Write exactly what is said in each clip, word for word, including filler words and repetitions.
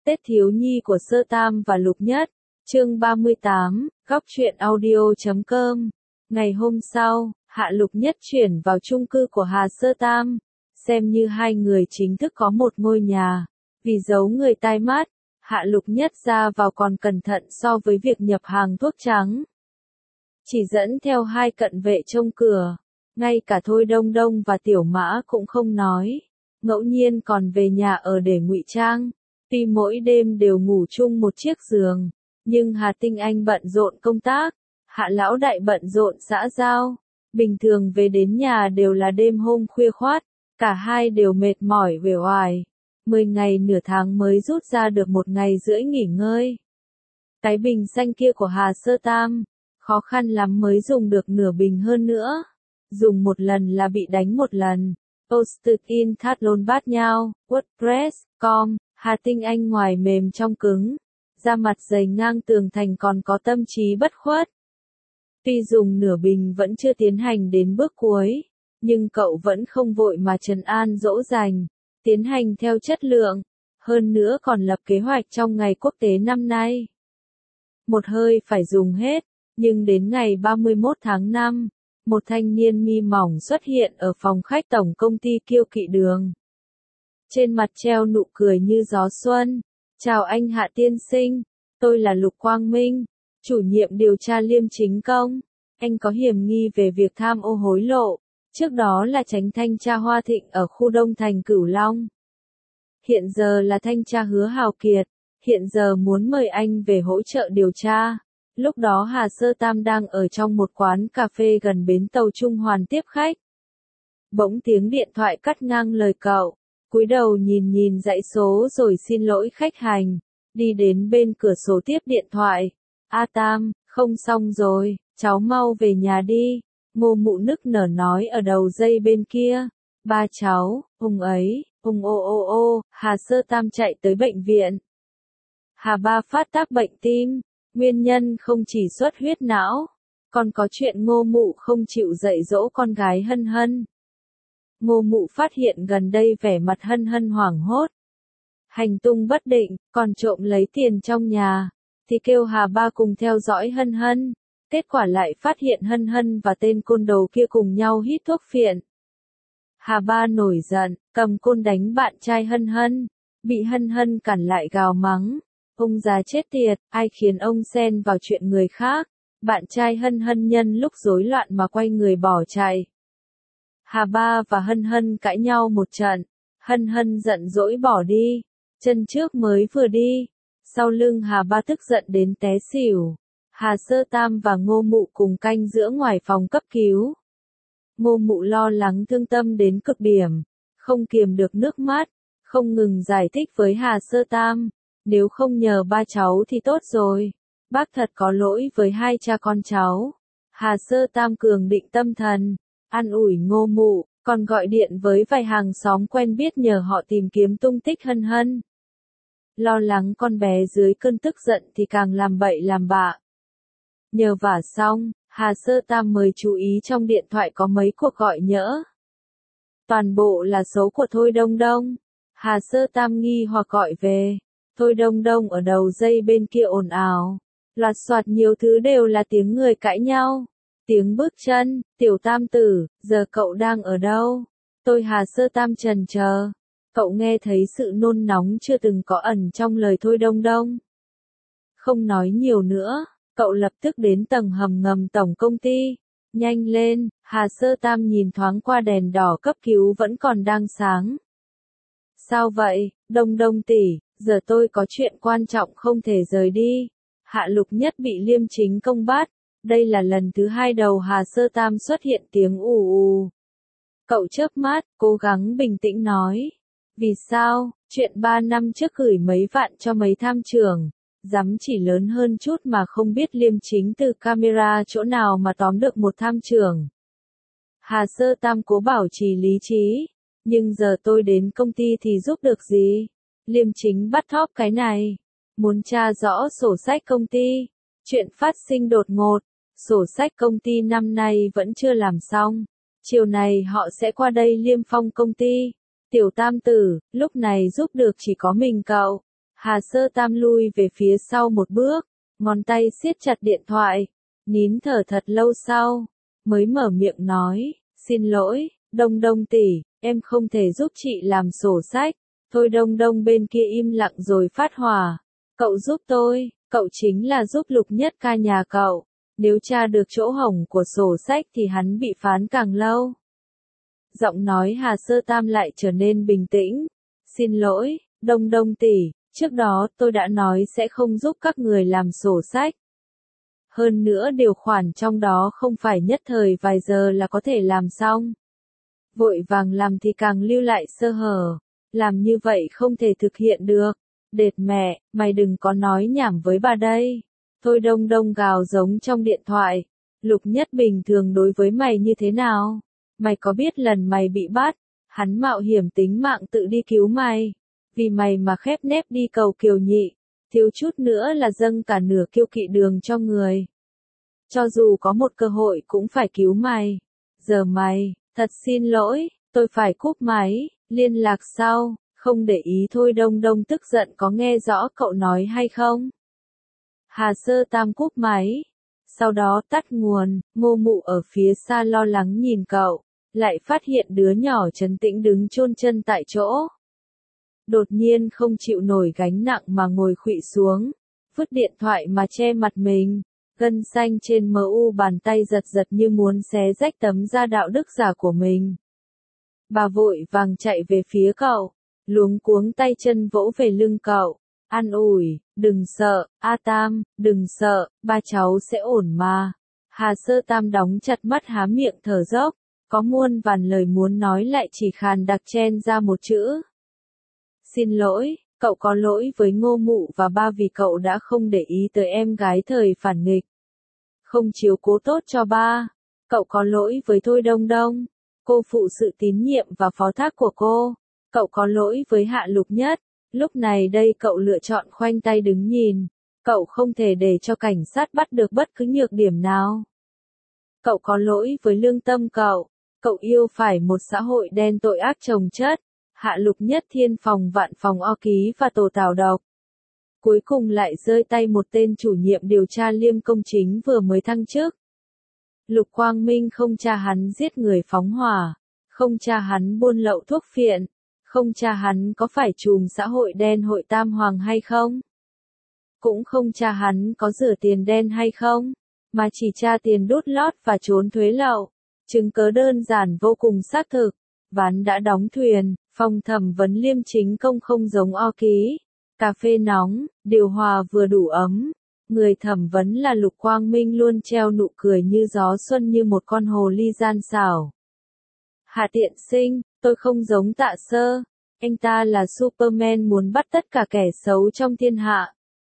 Tết thiếu nhi của Sơ Tam và Lục Nhất, chương ba mươi tám, góc truyện audio chấm com. Ngày hôm sau, Hạ Lục Nhất chuyển vào chung cư của Hà Sơ Tam, xem như hai người chính thức có một ngôi nhà. Vì giấu người tai mắt, Hạ Lục Nhất ra vào còn cẩn thận so với việc nhập hàng thuốc trắng. Chỉ dẫn theo hai cận vệ trông cửa, ngay cả Thôi Đông Đông và Tiểu Mã cũng không nói, ngẫu nhiên còn về nhà ở để ngụy trang. Tuy mỗi đêm đều ngủ chung một chiếc giường, nhưng Hà Tinh Anh bận rộn công tác, Hạ Lão Đại bận rộn xã giao. Bình thường về đến nhà đều là đêm hôm khuya khoắt, cả hai đều mệt mỏi uể oải. Mười ngày nửa tháng mới rút ra được một ngày rưỡi nghỉ ngơi. Cái bình xanh kia của Hà Sơ Tam, khó khăn lắm mới dùng được nửa bình hơn nữa. Dùng một lần là bị đánh một lần. Post-it Thlon bát nhau, WordPress, com. Hà Tinh Anh ngoài mềm trong cứng, da mặt dày ngang tường thành còn có tâm trí bất khuất. Tuy dùng nửa bình vẫn chưa tiến hành đến bước cuối, nhưng cậu vẫn không vội mà trấn an dỗ dành, tiến hành theo chất lượng, hơn nữa còn lập kế hoạch trong ngày quốc tế năm nay. Một hơi phải dùng hết, nhưng đến ngày ba mươi mốt tháng năm, một thanh niên mi mỏng xuất hiện ở phòng khách tổng công ty Kiêu Kỵ Đường. Trên mặt treo nụ cười như gió xuân. Chào anh Hạ tiên sinh, tôi là Lục Quang Minh, chủ nhiệm điều tra liêm chính công. Anh có hiểm nghi về việc tham ô hối lộ, trước đó là chánh thanh tra Hoa Thịnh ở khu Đông Thành Cửu Long. Hiện giờ là thanh tra Hứa Hào Kiệt, hiện giờ muốn mời anh về hỗ trợ điều tra. Lúc đó Hà Sơ Tam đang ở trong một quán cà phê gần bến tàu Trung Hoàn tiếp khách. Bỗng tiếng điện thoại cắt ngang lời cậu. Cúi đầu nhìn nhìn dãy số rồi xin lỗi khách hàng, đi đến bên cửa sổ tiếp điện thoại. A Tam, không xong rồi, cháu mau về nhà đi. Ngô Mụ nức nở nói ở đầu dây bên kia. Ba cháu, ung ấy, ung ô ô ô, Hà Sơ Tam chạy tới bệnh viện. Hà Ba phát tác bệnh tim, nguyên nhân không chỉ xuất huyết não, còn có chuyện Ngô Mụ không chịu dạy dỗ con gái Hân Hân. Ngô Mụ phát hiện gần đây vẻ mặt Hân Hân hoảng hốt, hành tung bất định, còn trộm lấy tiền trong nhà, thì kêu Hà Ba cùng theo dõi Hân Hân. Kết quả lại phát hiện Hân Hân và tên côn đồ kia cùng nhau hít thuốc phiện. Hà Ba nổi giận, cầm côn đánh bạn trai Hân Hân, bị Hân Hân cản lại gào mắng. Ông già chết tiệt, ai khiến ông xen vào chuyện người khác. Bạn trai Hân Hân nhân lúc rối loạn mà quay người bỏ chạy. Hà Ba và Hân Hân cãi nhau một trận, Hân Hân giận dỗi bỏ đi, chân trước mới vừa đi, sau lưng Hà Ba tức giận đến té xỉu. Hà Sơ Tam và Ngô Mụ cùng canh giữa ngoài phòng cấp cứu. Ngô Mụ lo lắng thương tâm đến cực điểm, không kiềm được nước mắt, không ngừng giải thích với Hà Sơ Tam, nếu không nhờ ba cháu thì tốt rồi, bác thật có lỗi với hai cha con cháu. Hà Sơ Tam cường định tâm thần, an ủi Ngô Mụ, còn gọi điện với vài hàng xóm quen biết nhờ họ tìm kiếm tung tích Hân Hân. Lo lắng con bé dưới cơn tức giận thì càng làm bậy làm bạ. Nhờ vả xong, Hà Sơ Tam mới chú ý trong điện thoại có mấy cuộc gọi nhỡ. Toàn bộ là số của Thôi Đông Đông. Hà Sơ Tam nghi hoặc gọi về. Thôi Đông Đông ở đầu dây bên kia ồn ào. Loạt soạt nhiều thứ đều là tiếng người cãi nhau. Tiếng bước chân, Tiểu Tam tử, giờ cậu đang ở đâu? Tôi Hà Sơ Tam trần chờ. Cậu nghe thấy sự nôn nóng chưa từng có ẩn trong lời Thôi Đông Đông. Không nói nhiều nữa, cậu lập tức đến tầng hầm ngầm tổng công ty. Nhanh lên, Hà Sơ Tam nhìn thoáng qua đèn đỏ cấp cứu vẫn còn đang sáng. Sao vậy, Đông Đông tỷ, giờ tôi có chuyện quan trọng không thể rời đi. Hạ Lục Nhất bị liêm chính công bắt. Đây là lần thứ hai đầu Hà Sơ Tam xuất hiện tiếng ù ù. Cậu chớp mắt, cố gắng bình tĩnh nói. Vì sao, chuyện ba năm trước gửi mấy vạn cho mấy tham trưởng, dám chỉ lớn hơn chút mà không biết liêm chính từ camera chỗ nào mà tóm được một tham trưởng. Hà Sơ Tam cố bảo trì lý trí, nhưng giờ tôi đến công ty thì giúp được gì? Liêm chính bắt thóp cái này, muốn tra rõ sổ sách công ty. Chuyện phát sinh đột ngột, sổ sách công ty năm nay vẫn chưa làm xong. Chiều này họ sẽ qua đây liêm phong công ty. Tiểu Tam tử, lúc này giúp được chỉ có mình cậu. Hà Sơ Tam lui về phía sau một bước, ngón tay siết chặt điện thoại, nín thở thật lâu sau, mới mở miệng nói, xin lỗi, Đông Đông tỷ, em không thể giúp chị làm sổ sách. Thôi Đông Đông bên kia im lặng rồi phát hỏa, cậu giúp tôi, cậu chính là giúp Lục Nhất ca nhà cậu, nếu tra được chỗ hổng của sổ sách thì hắn bị phán càng lâu. Giọng nói Hà Sơ Tam lại trở nên bình tĩnh, xin lỗi, Đông Đông tỷ, trước đó tôi đã nói sẽ không giúp các người làm sổ sách. Hơn nữa điều khoản trong đó không phải nhất thời vài giờ là có thể làm xong. Vội vàng làm thì càng lưu lại sơ hở, làm như vậy không thể thực hiện được. Đệt mẹ, mày đừng có nói nhảm với bà đây. Thôi Đông Đông gào giống trong điện thoại, Lục Nhất bình thường đối với mày như thế nào? Mày có biết lần mày bị bắt, hắn mạo hiểm tính mạng tự đi cứu mày, vì mày mà khép nép đi cầu Kiều Nhị, thiếu chút nữa là dâng cả nửa Kiêu Kỵ Đường cho người. Cho dù có một cơ hội cũng phải cứu mày. Giờ mày, thật xin lỗi, tôi phải cúp máy, liên lạc sau, không để ý. Thôi Đông Đông tức giận có nghe rõ cậu nói hay không? Hà Sơ Tam cúp máy, sau đó tắt nguồn, Ngô Mụ ở phía xa lo lắng nhìn cậu, lại phát hiện đứa nhỏ trấn tĩnh đứng chôn chân tại chỗ. Đột nhiên không chịu nổi gánh nặng mà ngồi khuỵu xuống, vứt điện thoại mà che mặt mình, gân xanh trên mờ u bàn tay giật giật như muốn xé rách tấm da đạo đức giả của mình. Bà vội vàng chạy về phía cậu, luống cuống tay chân vỗ về lưng cậu, an ủi, đừng sợ, A Tam, đừng sợ, ba cháu sẽ ổn mà. Hà Sơ Tam đóng chặt mắt há miệng thở dốc, có muôn vàn lời muốn nói lại chỉ khàn đặc chen ra một chữ. Xin lỗi, cậu có lỗi với Ngô Mụ và ba vì cậu đã không để ý tới em gái thời phản nghịch. Không chiếu cố tốt cho ba. Cậu có lỗi với Thôi Đông Đông, cô phụ sự tín nhiệm và phó thác của cô. Cậu có lỗi với Hạ Lục Nhất. Lúc này đây cậu lựa chọn khoanh tay đứng nhìn. Cậu không thể để cho cảnh sát bắt được bất cứ nhược điểm nào. Cậu có lỗi với lương tâm cậu. Cậu yêu phải một xã hội đen tội ác chồng chất. Hạ Lục Nhất thiên phòng vạn phòng o ký và tổ tào độc. Cuối cùng lại rơi tay một tên chủ nhiệm điều tra Liêm Công Chính vừa mới thăng chức. Lục Quang Minh không tra hắn giết người phóng hỏa, không tra hắn buôn lậu thuốc phiện, không tra hắn có phải trùm xã hội đen hội Tam Hoàng hay không, cũng không tra hắn có rửa tiền đen hay không, mà chỉ tra tiền đút lót và trốn thuế lậu. Chứng cớ đơn giản vô cùng xác thực, ván đã đóng thuyền, phòng thẩm vấn Liêm Chính Công không giống o ký. Cà phê nóng, điều hòa vừa đủ ấm. Người thẩm vấn là Lục Quang Minh luôn treo nụ cười như gió xuân như một con hồ ly gian xảo. Hạ Tiện Sinh, tôi không giống Tạ Sơ. Anh ta là Superman muốn bắt tất cả kẻ xấu trong thiên hạ.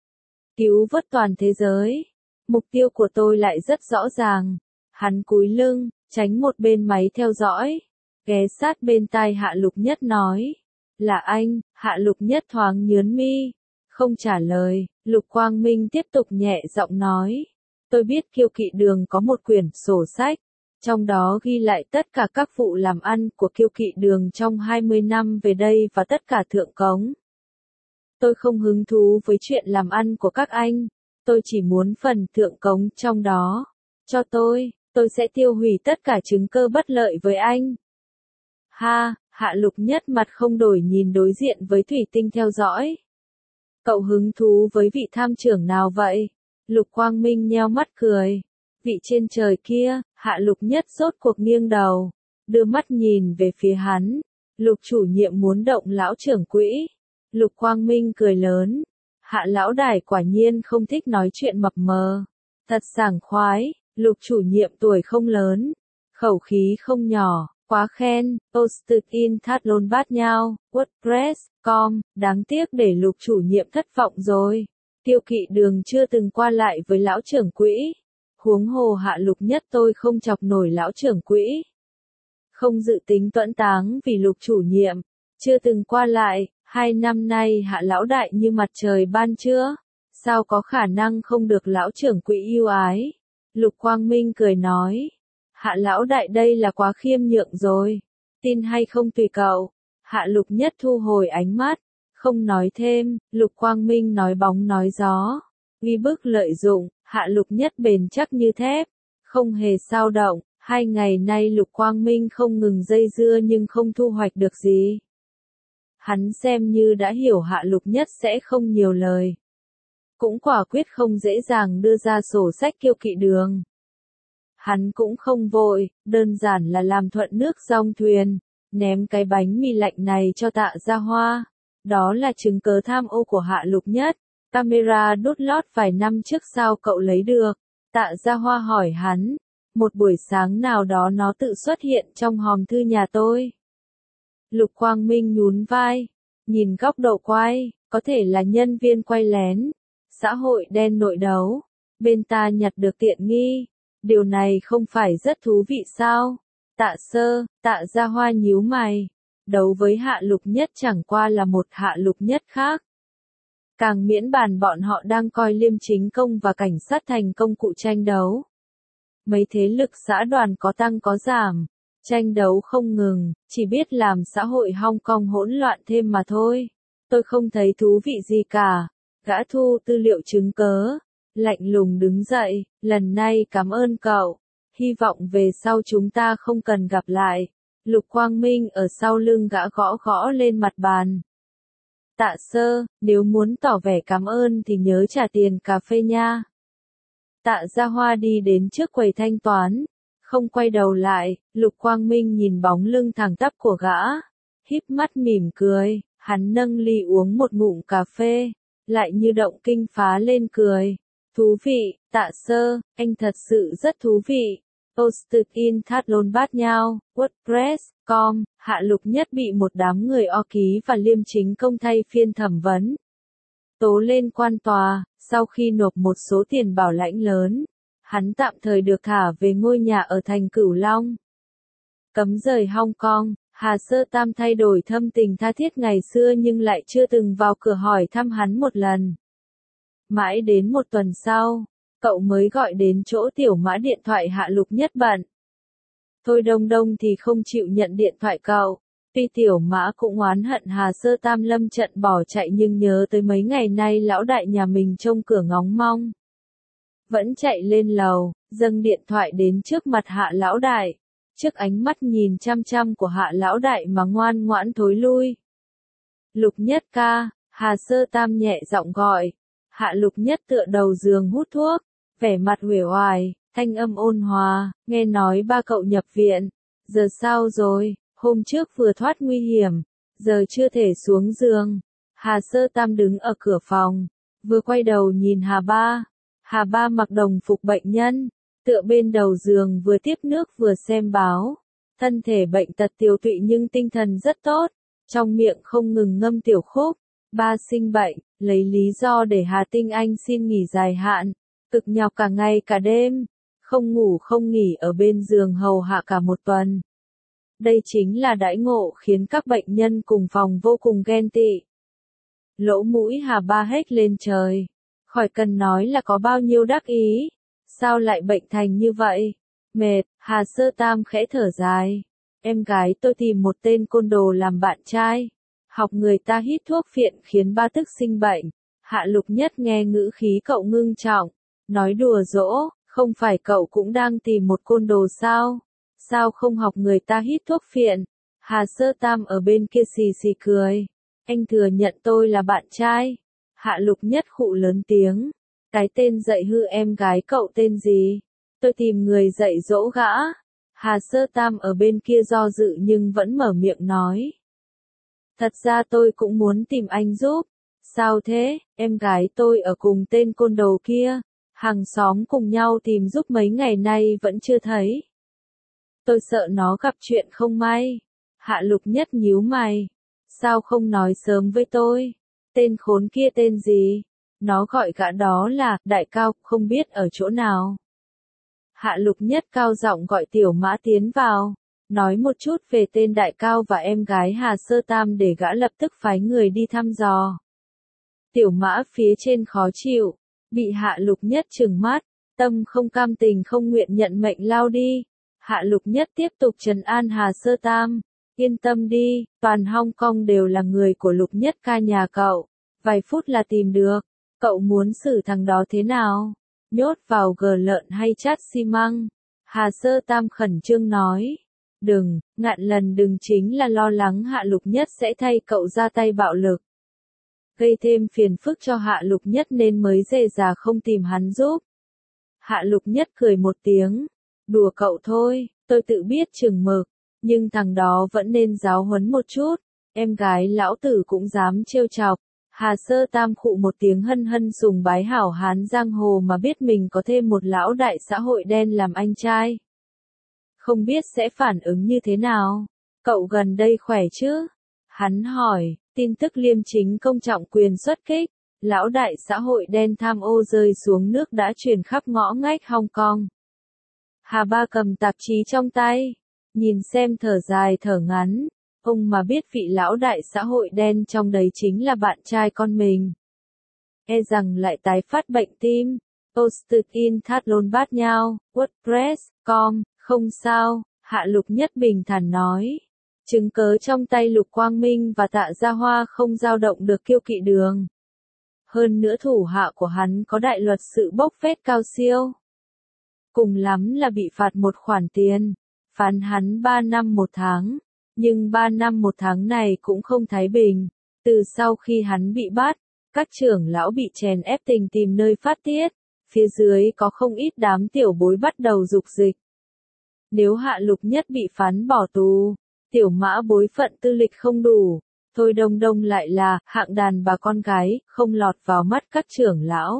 Cứu vớt toàn thế giới. Mục tiêu của tôi lại rất rõ ràng. Hắn cúi lưng, tránh một bên máy theo dõi. Ghé sát bên tai Hạ Lục Nhất nói. Là anh. Hạ Lục Nhất thoáng nhướng mi, không trả lời. Lục Quang Minh tiếp tục nhẹ giọng nói, tôi biết Kiêu Kỵ Đường có một quyển sổ sách, trong đó ghi lại tất cả các vụ làm ăn của Kiêu Kỵ Đường trong hai mươi năm về đây và tất cả thượng cống. Tôi không hứng thú với chuyện làm ăn của các anh, tôi chỉ muốn phần thượng cống trong đó. Cho tôi, tôi sẽ tiêu hủy tất cả chứng cơ bất lợi với anh. Ha! Hạ Lục Nhất mặt không đổi nhìn đối diện với Thủy Tinh theo dõi. Cậu hứng thú với vị tham trưởng nào vậy? Lục Quang Minh nheo mắt cười. Vị trên trời kia. Hạ Lục Nhất rốt cuộc nghiêng đầu, đưa mắt nhìn về phía hắn. Lục chủ nhiệm muốn động lão trưởng quỹ. Lục Quang Minh cười lớn. Hạ lão đài quả nhiên không thích nói chuyện mập mờ. Thật sảng khoái. Lục chủ nhiệm tuổi không lớn, khẩu khí không nhỏ. Quá khen, Osterkin thắt lôn bát nhau, WordPress, com, đáng tiếc để Lục chủ nhiệm thất vọng rồi. Kiêu Kỵ Đường chưa từng qua lại với lão trưởng quỹ. Huống hồ Hạ Lục Nhất tôi không chọc nổi lão trưởng quỹ. Không dự tính tuẫn táng vì Lục chủ nhiệm, chưa từng qua lại, hai năm nay Hạ lão đại như mặt trời ban trưa, sao có khả năng không được lão trưởng quỹ yêu ái. Lục Quang Minh cười nói. Hạ lão đại đây là quá khiêm nhượng rồi. Tin hay không tùy cậu. Hạ Lục Nhất thu hồi ánh mắt. Không nói thêm, Lục Quang Minh nói bóng nói gió. Uy bức lợi dụng, Hạ Lục Nhất bền chắc như thép. Không hề xao động, hai ngày nay Lục Quang Minh không ngừng dây dưa nhưng không thu hoạch được gì. Hắn xem như đã hiểu Hạ Lục Nhất sẽ không nhiều lời. Cũng quả quyết không dễ dàng đưa ra sổ sách kiêu kỵ đường. Hắn cũng không vội, đơn giản là làm thuận nước dong thuyền, ném cái bánh mì lạnh này cho Tạ Gia Hoa. Đó là chứng cớ tham ô của Hạ Lục Nhất. Camera đút lót vài năm trước sao cậu lấy được? Tạ Gia Hoa hỏi hắn. Một buổi sáng nào đó nó tự xuất hiện trong hòm thư nhà tôi. Lục Quang Minh nhún vai, nhìn góc độ quay, có thể là nhân viên quay lén, xã hội đen nội đấu, bên ta nhặt được tiện nghi, điều này không phải rất thú vị sao? Tạ Sơ, Tạ Gia Hoa nhíu mày, đấu với Hạ Lục Nhất chẳng qua là một Hạ Lục Nhất khác. Càng miễn bàn bọn họ đang coi Liêm Chính Công và cảnh sát thành công cụ tranh đấu. Mấy thế lực xã đoàn có tăng có giảm. Tranh đấu không ngừng, chỉ biết làm xã hội Hong Kong hỗn loạn thêm mà thôi. Tôi không thấy thú vị gì cả. Gã thu tư liệu chứng cớ. Lạnh lùng đứng dậy, lần này cảm ơn cậu. Hy vọng về sau chúng ta không cần gặp lại. Lục Quang Minh ở sau lưng gã gõ gõ lên mặt bàn. Tạ Sơ, nếu muốn tỏ vẻ cảm ơn thì nhớ trả tiền cà phê nha. Tạ Gia Hoa đi đến trước quầy thanh toán. Không quay đầu lại, Lục Quang Minh nhìn bóng lưng thẳng tắp của gã. Híp mắt mỉm cười, hắn nâng ly uống một ngụm cà phê, lại như động kinh phá lên cười. Thú vị, Tạ Sơ, anh thật sự rất thú vị. Posted in Thatlon Bát Nhau, WordPress, com, Hạ Lục Nhất bị một đám người o ký và Liêm Chính Công thay phiên thẩm vấn. Tố lên quan tòa, sau khi nộp một số tiền bảo lãnh lớn. Hắn tạm thời được thả về ngôi nhà ở thành Cửu Long. Cấm rời Hong Kong, Hà Sơ Tam thay đổi thâm tình tha thiết ngày xưa nhưng lại chưa từng vào cửa hỏi thăm hắn một lần. Mãi đến một tuần sau, cậu mới gọi đến chỗ Tiểu Mã điện thoại Hạ Lục Nhất bận. Thôi Đông Đông thì không chịu nhận điện thoại cậu. Tuy Tiểu Mã cũng oán hận Hà Sơ Tam lâm trận bỏ chạy nhưng nhớ tới mấy ngày nay lão đại nhà mình trông cửa ngóng mong. Vẫn chạy lên lầu, dâng điện thoại đến trước mặt Hạ lão đại. Trước ánh mắt nhìn chăm chăm của Hạ lão đại mà ngoan ngoãn thối lui. Lục Nhất ca, Hà Sơ Tam nhẹ giọng gọi. Hạ Lục Nhất tựa đầu giường hút thuốc, vẻ mặt uể oải, thanh âm ôn hòa, nghe nói ba cậu nhập viện. Giờ sao rồi, hôm trước vừa thoát nguy hiểm, giờ chưa thể xuống giường. Hà Sơ Tam đứng ở cửa phòng, vừa quay đầu nhìn Hà Ba. Hà Ba mặc đồng phục bệnh nhân, tựa bên đầu giường vừa tiếp nước vừa xem báo. Thân thể bệnh tật tiều tụy nhưng tinh thần rất tốt, trong miệng không ngừng ngâm tiểu khúc. Ba sinh bệnh, lấy lý do để Hà Tinh Anh xin nghỉ dài hạn, cực nhọc cả ngày cả đêm, không ngủ không nghỉ ở bên giường hầu hạ cả một tuần. Đây chính là đãi ngộ khiến các bệnh nhân cùng phòng vô cùng ghen tị. Lỗ mũi Hà Ba hét lên trời. Khỏi cần nói là có bao nhiêu đắc ý. Sao lại bệnh thành như vậy? Mệt, Hà Sơ Tam khẽ thở dài. Em gái tôi tìm một tên côn đồ làm bạn trai. Học người ta hít thuốc phiện khiến ba tức sinh bệnh. Hạ Lục Nhất nghe ngữ khí cậu ngưng trọng. Nói đùa dỗ, không phải cậu cũng đang tìm một côn đồ sao? Sao không học người ta hít thuốc phiện? Hà Sơ Tam ở bên kia xì xì cười. Anh thừa nhận tôi là bạn trai. Hạ Lục Nhất khụ lớn tiếng. Cái tên dạy hư em gái cậu tên gì? Tôi tìm người dạy dỗ gã. Hà Sơ Tam ở bên kia do dự nhưng vẫn mở miệng nói. Thật ra tôi cũng muốn tìm anh giúp. Sao thế, em gái tôi ở cùng tên côn đồ kia. Hàng xóm cùng nhau tìm giúp mấy ngày nay vẫn chưa thấy. Tôi sợ nó gặp chuyện không may. Hạ Lục Nhất nhíu mày. Sao không nói sớm với tôi? Tên khốn kia tên gì? Nó gọi gã đó là Đại Cao, không biết ở chỗ nào. Hạ Lục Nhất cao giọng gọi Tiểu Mã tiến vào, nói một chút về tên Đại Cao và em gái Hà Sơ Tam để gã lập tức phái người đi thăm dò. Tiểu Mã phía trên khó chịu, bị Hạ Lục Nhất trừng mắt, tâm không cam tình không nguyện nhận mệnh lao đi. Hạ Lục Nhất tiếp tục trấn an Hà Sơ Tam, Yên tâm đi, toàn Hong Kong đều là người của Lục Nhất Ca nhà cậu. Vài phút là tìm được. Cậu muốn xử thằng đó thế nào? Nhốt vào gờ lợn hay chát xi măng? Hà Sơ Tam khẩn trương nói. Đừng, ngạn lần đừng chính là lo lắng Hạ Lục Nhất sẽ thay cậu ra tay bạo lực. Gây thêm phiền phức cho Hạ Lục Nhất nên mới dè dà không tìm hắn giúp. Hạ Lục Nhất cười một tiếng. Đùa cậu thôi, tôi tự biết chừng mực. Nhưng thằng đó vẫn nên giáo huấn một chút. Em gái lão tử cũng dám trêu chọc. Hà Sơ Tam khụ một tiếng hân hân sùng bái hảo hán giang hồ mà biết mình có thêm một lão đại xã hội đen làm anh trai. Không biết sẽ phản ứng như thế nào? Cậu gần đây khỏe chứ? Hắn hỏi, tin tức liêm chính công trọng quyền xuất kích. Lão đại xã hội đen tham ô rơi xuống nước đã truyền khắp ngõ ngách Hong Kong. Hà Ba cầm tạp chí trong tay. Nhìn xem thở dài thở ngắn. Ông mà biết vị lão đại xã hội đen trong đấy chính là bạn trai con mình. E rằng lại tái phát bệnh tim. Posted in Thatlon bát nhau, WordPress, com, không sao, Hạ Lục Nhất bình thản nói. Chứng cớ trong tay Lục Quang Minh và Tạ Gia Hoa không dao động được Kiêu Kỵ Đường. Hơn nữa thủ hạ của hắn có đại luật sự bốc phét cao siêu. Cùng lắm là bị phạt một khoản tiền, phán hắn ba năm một tháng. Nhưng ba năm một tháng này cũng không thái bình. Từ sau khi hắn bị bắt, các trưởng lão bị chèn ép tình tìm nơi phát tiết. Phía dưới có không ít đám tiểu bối bắt đầu dục dịch. Nếu Hạ Lục Nhất bị phán bỏ tù, tiểu mã bối phận tư lịch không đủ. Thôi Đông Đông lại là hạng đàn bà con gái, không lọt vào mắt các trưởng lão.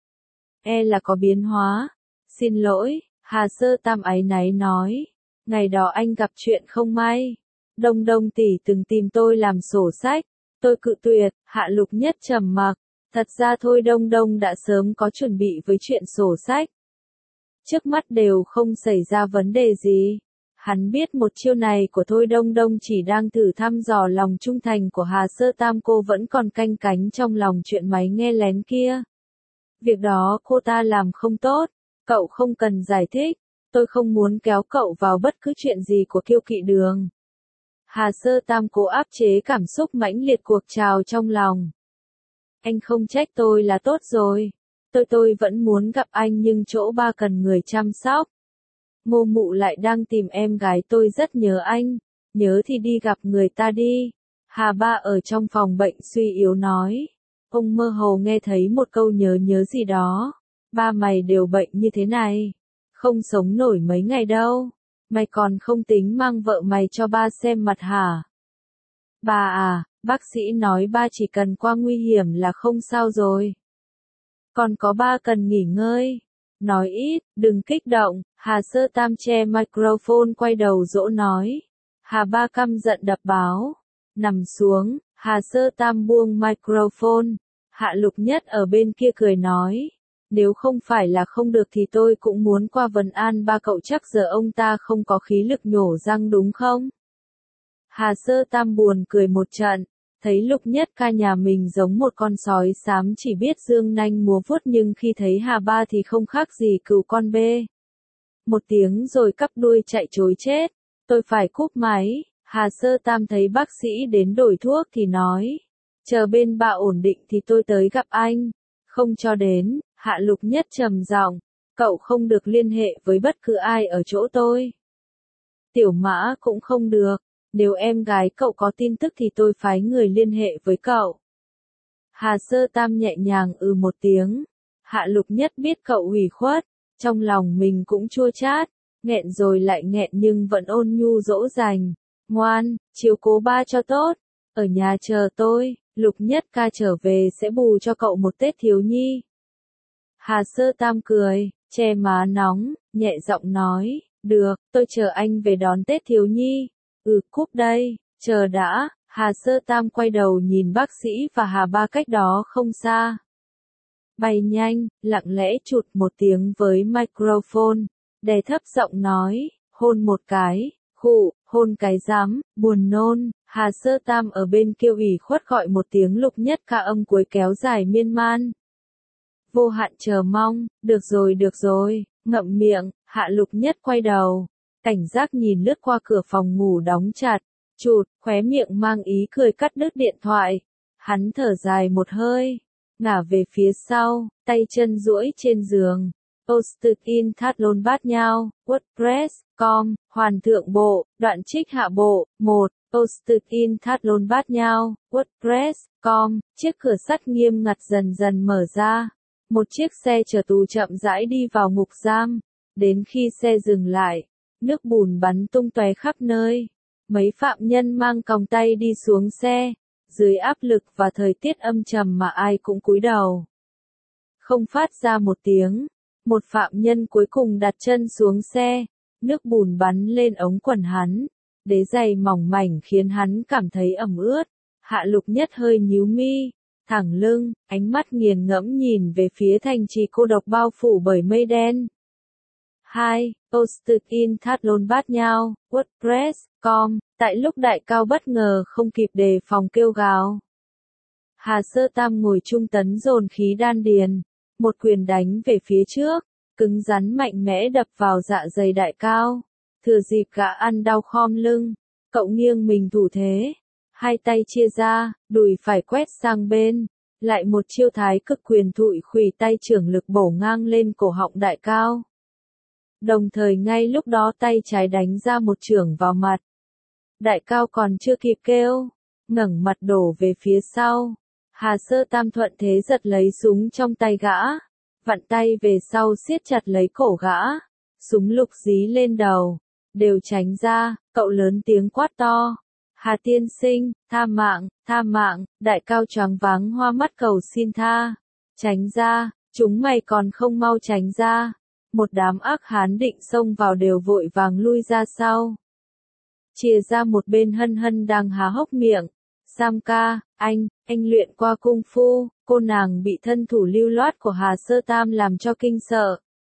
E là có biến hóa. Xin lỗi, Hà Sơ Tam áy náy nói. Ngày đó anh gặp chuyện không may. Đông Đông tỷ từng tìm tôi làm sổ sách. Tôi cự tuyệt, Hạ Lục Nhất trầm mặc. Thật ra Thôi Đông Đông đã sớm có chuẩn bị với chuyện sổ sách. Trước mắt đều không xảy ra vấn đề gì. Hắn biết một chiêu này của Thôi Đông Đông chỉ đang thử thăm dò lòng trung thành của Hà Sơ Tam, cô vẫn còn canh cánh trong lòng chuyện máy nghe lén kia. Việc đó cô ta làm không tốt, cậu không cần giải thích, tôi không muốn kéo cậu vào bất cứ chuyện gì của Kiêu Kỵ Đường. Hà Sơ Tam cố áp chế cảm xúc mãnh liệt cuộc trào trong lòng. Anh không trách tôi là tốt rồi. Tôi tôi vẫn muốn gặp anh nhưng chỗ ba cần người chăm sóc. Ngô Mụ lại đang tìm em gái tôi rất nhớ anh. Nhớ thì đi gặp người ta đi. Hà Ba ở trong phòng bệnh suy yếu nói. Ông mơ hồ nghe thấy một câu nhớ nhớ gì đó. Ba mày đều bệnh như thế này. Không sống nổi mấy ngày đâu. Mày còn không tính mang vợ mày cho ba xem mặt hả? Ba à, bác sĩ nói ba chỉ cần qua nguy hiểm là không sao rồi. Còn có ba cần nghỉ ngơi. Nói ít, đừng kích động, Hà Sơ Tam che microphone quay đầu dỗ nói. Hà Ba căm giận đập báo. Nằm xuống, Hà Sơ Tam buông microphone. Hạ Lục Nhất ở bên kia cười nói. Nếu không phải là không được thì tôi cũng muốn qua vấn an ba cậu, chắc giờ ông ta không có khí lực nhổ răng đúng không? Hà Sơ Tam buồn cười một trận. Thấy Lục Nhất Ca nhà mình giống một con sói xám chỉ biết dương nanh múa vuốt, nhưng khi thấy Hà Ba thì không khác gì cừu con bê. Một tiếng rồi cắp đuôi chạy trối chết. Tôi phải cúp máy. Hà Sơ Tam thấy bác sĩ đến đổi thuốc thì nói. Chờ bên bà ổn định thì tôi tới gặp anh. Không cho đến, Hạ Lục Nhất trầm giọng. Cậu không được liên hệ với bất cứ ai ở chỗ tôi. Tiểu Mã cũng không được. Nếu em gái cậu có tin tức thì tôi phái người liên hệ với cậu. Hà Sơ Tam nhẹ nhàng ừ một tiếng. Hạ Lục Nhất biết cậu ủy khuất. Trong lòng mình cũng chua chát. Nghẹn rồi lại nghẹn nhưng vẫn ôn nhu dỗ dành. Ngoan, chiếu cố ba cho tốt. Ở nhà chờ tôi, Lục Nhất Ca trở về sẽ bù cho cậu một Tết thiếu nhi. Hà Sơ Tam cười, che má nóng, nhẹ giọng nói. Được, tôi chờ anh về đón Tết thiếu nhi. Ừ, cúp đây, chờ đã. Hà Sơ Tam quay đầu nhìn bác sĩ và Hà Ba cách đó không xa. Bay nhanh, lặng lẽ chụt một tiếng với microphone, đè thấp giọng nói, hôn một cái, khụ, hôn cái rắm, buồn nôn. Hà Sơ Tam ở bên kia ủy khuất gọi một tiếng Lục Nhất Ca, âm cuối kéo dài miên man. Vô hạn chờ mong, được rồi được rồi, ngậm miệng. Hạ Lục Nhất quay đầu, cảnh giác nhìn lướt qua cửa phòng ngủ đóng chặt. chụt, khóe miệng mang ý cười cắt đứt điện thoại. Hắn thở dài một hơi, ngả về phía sau, tay chân duỗi trên giường. Posted in Thlon Bát Nhau, WordPress, com, hoàn thượng bộ, đoạn trích hạ bộ, một. Posted in Thlon Bát Nhau, WordPress, com, chiếc cửa sắt nghiêm ngặt dần dần mở ra. Một chiếc xe chở tù chậm rãi đi vào ngục giam. Đến khi xe dừng lại, nước bùn bắn tung tóe khắp nơi. Mấy phạm nhân mang còng tay đi xuống xe. Dưới áp lực và thời tiết âm trầm mà ai cũng cúi đầu. Không phát ra một tiếng. Một phạm nhân cuối cùng đặt chân xuống xe. Nước bùn bắn lên ống quần hắn. Đế giày mỏng mảnh khiến hắn cảm thấy ẩm ướt. Hạ Lục Nhất hơi nhíu mi, thẳng lưng, ánh mắt nghiền ngẫm nhìn về phía thành trì cô độc bao phủ bởi mây đen. hai. Posted in Thlon Bát Nhau, WordPress, com, tại lúc Đại Cao bất ngờ không kịp đề phòng kêu gào. Hà Sơ Tam ngồi trung tấn dồn khí đan điền, một quyền đánh về phía trước, cứng rắn mạnh mẽ đập vào dạ dày Đại Cao. Thừa dịp gã ăn đau khom lưng, cậu nghiêng mình thủ thế, hai tay chia ra, đùi phải quét sang bên, lại một chiêu thái cực quyền thụi khủy tay trưởng lực bổ ngang lên cổ họng Đại Cao. Đồng thời ngay lúc đó tay trái đánh ra một chưởng vào mặt. Đại Cao còn chưa kịp kêu, ngẩng mặt đổ về phía sau. Hà Sơ Tam thuận thế giật lấy súng trong tay gã, vặn tay về sau siết chặt lấy cổ gã, súng lục dí lên đầu. Đều tránh ra, cậu lớn tiếng quát to. Hà tiên sinh, tha mạng, tha mạng, Đại Cao choáng váng hoa mắt cầu xin tha. Tránh ra, chúng mày còn không mau tránh ra. Một đám ác hán định xông vào đều vội vàng lui ra sau. Chìa ra một bên Hân Hân đang há hốc miệng. Sam ca, anh, anh luyện qua cung phu, cô nàng bị thân thủ lưu loát của Hà Sơ Tam làm cho kinh sợ.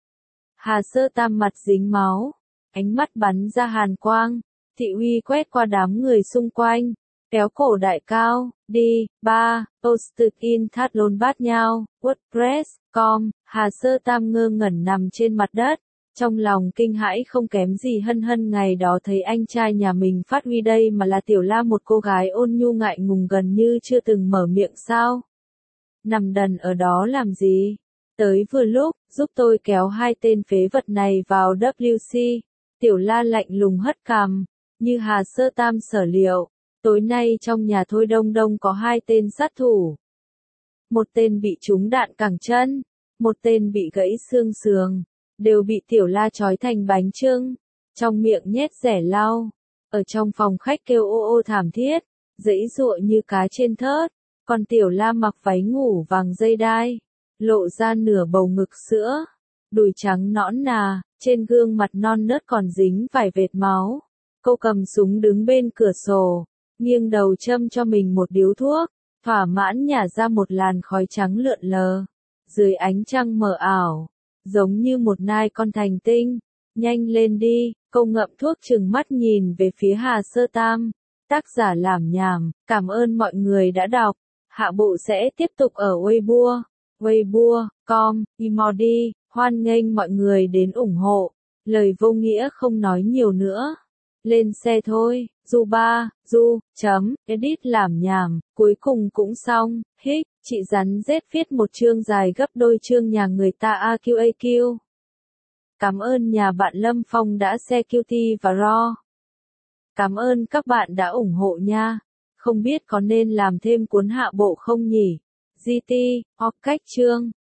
Hà Sơ Tam mặt dính máu. Ánh mắt bắn ra hàn quang, thị uy quét qua đám người xung quanh, kéo cổ Đại Cao, đi, ba, Posted in Thlon Bát Nhau, WordPress, com, Hà Sơ Tam ngơ ngẩn nằm trên mặt đất, trong lòng kinh hãi không kém gì Hân Hân ngày đó thấy anh trai nhà mình phát huy đây mà là Tiểu La một cô gái ôn nhu ngại ngùng gần như chưa từng mở miệng sao. Nằm đần ở đó làm gì? Tới vừa lúc, giúp tôi kéo hai tên phế vật này vào W C. Tiểu La lạnh lùng hất cằm, như Hà Sơ Tam sở liệu, tối nay trong nhà Thôi Đông Đông có hai tên sát thủ. Một tên bị trúng đạn cẳng chân, một tên bị gãy xương sườn, đều bị Tiểu La trói thành bánh chưng, trong miệng nhét rẻ lau, ở trong phòng khách kêu ô ô thảm thiết, giãy giụa như cá trên thớt, còn Tiểu La mặc váy ngủ vàng dây đai, lộ ra nửa bầu ngực sữa, đùi trắng nõn nà. Trên gương mặt non nớt còn dính vài vệt máu. Cô cầm súng đứng bên cửa sổ, nghiêng đầu châm cho mình một điếu thuốc, thỏa mãn nhả ra một làn khói trắng lượn lờ. Dưới ánh trăng mờ ảo, giống như một nai con thành tinh. Nhanh lên đi, cô ngậm thuốc trừng mắt nhìn về phía Hà Sơ Tam. Tác giả làm nhảm, cảm ơn mọi người đã đọc. Hạ bộ sẽ tiếp tục ở Weibo, Weibo, com, Emoji. Hoan nghênh mọi người đến ủng hộ. Lời vô nghĩa không nói nhiều nữa. Lên xe thôi, du ba, du, chấm, edit làm nhảm, cuối cùng cũng xong, hích, chị rắn rết viết một chương dài gấp đôi chương nhà người ta a quy a quy. Cảm ơn nhà bạn Lâm Phong đã share Q T và raw. Cảm ơn các bạn đã ủng hộ nha. Không biết có nên làm thêm cuốn hạ bộ không nhỉ? giê tê, hoặc cách chương.